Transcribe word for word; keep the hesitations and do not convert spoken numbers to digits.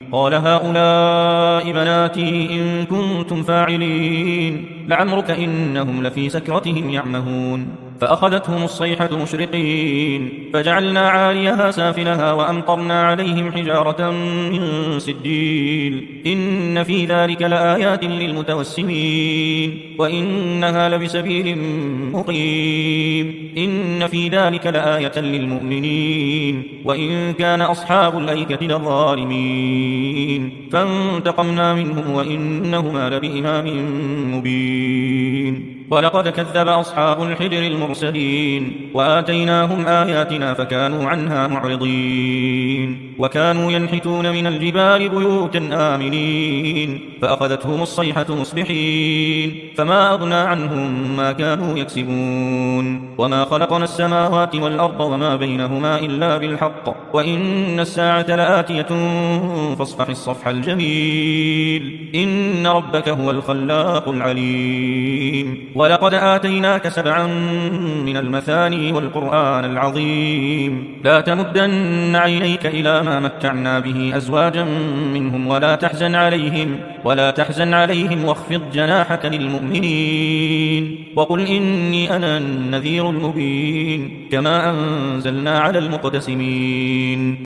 قال هؤلاء بناتي إن كنتم فاعلين لعمرك إنهم لفي سكرتهم يعمهون فأخذتهم الصيحة مشرقين فجعلنا عاليها سافلها وأمطرنا عليهم حجارة من سجيل إن في ذلك لآيات للمتوسمين وإنها لبسبيل مقيم إن في ذلك لآية للمؤمنين وإن كان أصحاب الأيكة لظالمين فانتقمنا منهم وإنهما لبإمام مبين ولقد كذب أصحاب الحجر المرسلين وآتيناهم آياتنا فكانوا عنها معرضين وكانوا ينحتون من الجبال بيوتا آمنين فأخذتهم الصيحة مصبحين فما أغنى عنهم ما كانوا يكسبون وما خلقنا السماوات والأرض وما بينهما إلا بالحق وإن الساعة لآتية فاصفح الصفح الجميل إن ربك هو الخلاق العليم ولقد آتيناك سبعا من المثاني والقرآن العظيم لا تمدن عينيك إلى ما متعنا به أزواجا منهم ولا تحزن عليهم ولا تحزن عليهم واخفض جناحك للمؤمنين وقل إني أنا النذير المبين كما أنزلنا على المقتسمين